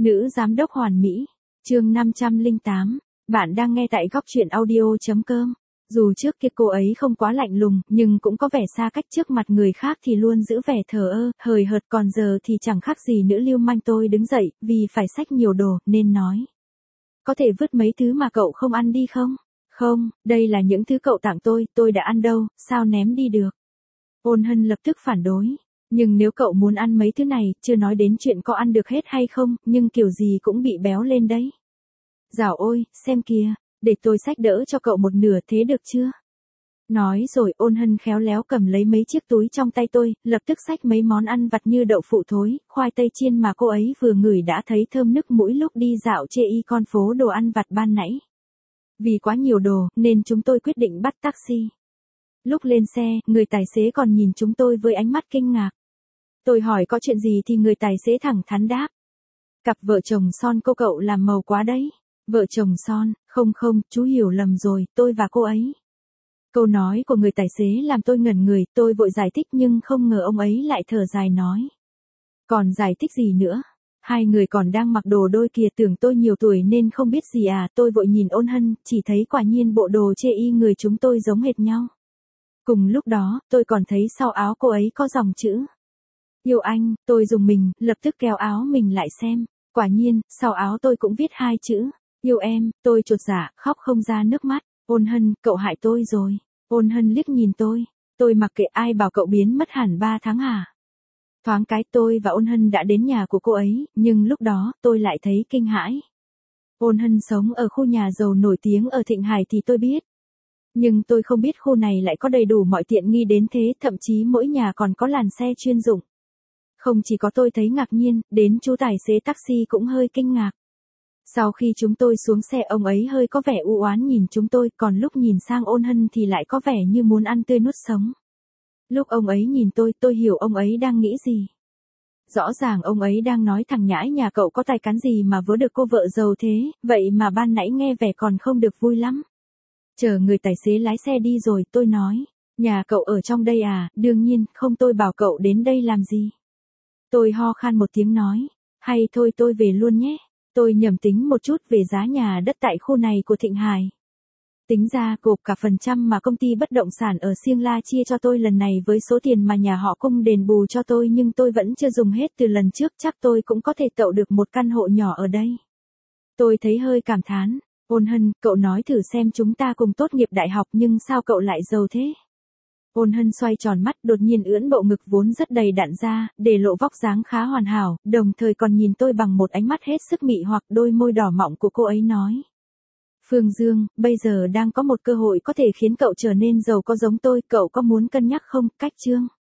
Nữ giám đốc hoàn mỹ. Chương 508. Bạn đang nghe tại góc truyện audio.com. Dù trước kia cô ấy không quá lạnh lùng, nhưng cũng có vẻ xa cách trước mặt người khác thì luôn giữ vẻ thờ ơ, hời hợt, còn giờ thì chẳng khác gì nữ lưu manh. Tôi đứng dậy, vì phải xách nhiều đồ, nên nói. Có thể vứt mấy thứ mà cậu không ăn đi không? Không, đây là những thứ cậu tặng tôi đã ăn đâu, sao ném đi được? Ôn Hân lập tức phản đối. Nhưng nếu cậu muốn ăn mấy thứ này, chưa nói đến chuyện có ăn được hết hay không, nhưng kiểu gì cũng bị béo lên đấy. Dạo ôi, xem kìa, để tôi xách đỡ cho cậu một nửa thế được chưa? Nói rồi Ôn Hân khéo léo cầm lấy mấy chiếc túi trong tay tôi, lập tức xách mấy món ăn vặt như đậu phụ thối, khoai tây chiên mà cô ấy vừa ngửi đã thấy thơm nức mũi lúc đi dạo chê y con phố đồ ăn vặt ban nãy. Vì quá nhiều đồ, nên chúng tôi quyết định bắt taxi. Lúc lên xe, người tài xế còn nhìn chúng tôi với ánh mắt kinh ngạc. Tôi hỏi có chuyện gì thì người tài xế thẳng thắn đáp. Cặp vợ chồng son cô cậu làm màu quá đấy. Vợ chồng son, không, chú hiểu lầm rồi, tôi và cô ấy. Câu nói của người tài xế làm tôi ngẩn người, tôi vội giải thích nhưng không ngờ ông ấy lại thở dài nói. Còn giải thích gì nữa? Hai người còn đang mặc đồ đôi kìa, tưởng tôi nhiều tuổi nên không biết gì à. Tôi vội nhìn Ôn Hân, chỉ thấy quả nhiên bộ đồ chê y người chúng tôi giống hệt nhau. Cùng lúc đó, tôi còn thấy sau áo cô ấy có dòng chữ. Yêu anh. Tôi rùng mình, lập tức kéo áo mình lại xem. Quả nhiên, sau áo tôi cũng viết hai chữ. Yêu em. Tôi chột dạ, khóc không ra nước mắt. Ôn Hân, cậu hại tôi rồi. Ôn Hân liếc nhìn tôi. Tôi mặc kệ, ai bảo cậu biến mất hẳn 3 tháng hả? Thoáng cái tôi và Ôn Hân đã đến nhà của cô ấy, nhưng lúc đó tôi lại thấy kinh hãi. Ôn Hân sống ở khu nhà giàu nổi tiếng ở Thịnh Hải thì tôi biết. Nhưng tôi không biết khu này lại có đầy đủ mọi tiện nghi đến thế, thậm chí mỗi nhà còn có làn xe chuyên dụng. Không chỉ có tôi thấy ngạc nhiên, đến chú tài xế taxi cũng hơi kinh ngạc. Sau khi chúng tôi xuống xe, ông ấy hơi có vẻ u oán nhìn chúng tôi, còn lúc nhìn sang Ôn Hân thì lại có vẻ như muốn ăn tươi nuốt sống. Lúc ông ấy nhìn tôi hiểu ông ấy đang nghĩ gì. Rõ ràng ông ấy đang nói thằng nhãi nhà cậu có tài cán gì mà vớ được cô vợ giàu thế, vậy mà ban nãy nghe vẻ còn không được vui lắm. Chờ người tài xế lái xe đi rồi, tôi nói, nhà cậu ở trong đây à? Đương nhiên, không, tôi bảo cậu đến đây làm gì. Tôi ho khan một tiếng nói, hay thôi tôi về luôn nhé. Tôi nhẩm tính một chút về giá nhà đất tại khu này của Thịnh Hải. Tính ra gộp cả phần trăm mà công ty bất động sản ở Siêng La chia cho tôi lần này với số tiền mà nhà họ Cung đền bù cho tôi, nhưng tôi vẫn chưa dùng hết từ lần trước, chắc tôi cũng có thể tậu được một căn hộ nhỏ ở đây. Tôi thấy hơi cảm thán. Ôn Hân, cậu nói thử xem, chúng ta cùng tốt nghiệp đại học nhưng sao cậu lại giàu thế? Ôn Hân xoay tròn mắt, đột nhiên ưỡn bộ ngực vốn rất đầy đặn ra, để lộ vóc dáng khá hoàn hảo, đồng thời còn nhìn tôi bằng một ánh mắt hết sức mị hoặc. Đôi môi đỏ mọng của cô ấy nói. Phương Dương, bây giờ đang có một cơ hội có thể khiến cậu trở nên giàu có giống tôi, cậu có muốn cân nhắc không? Cách chương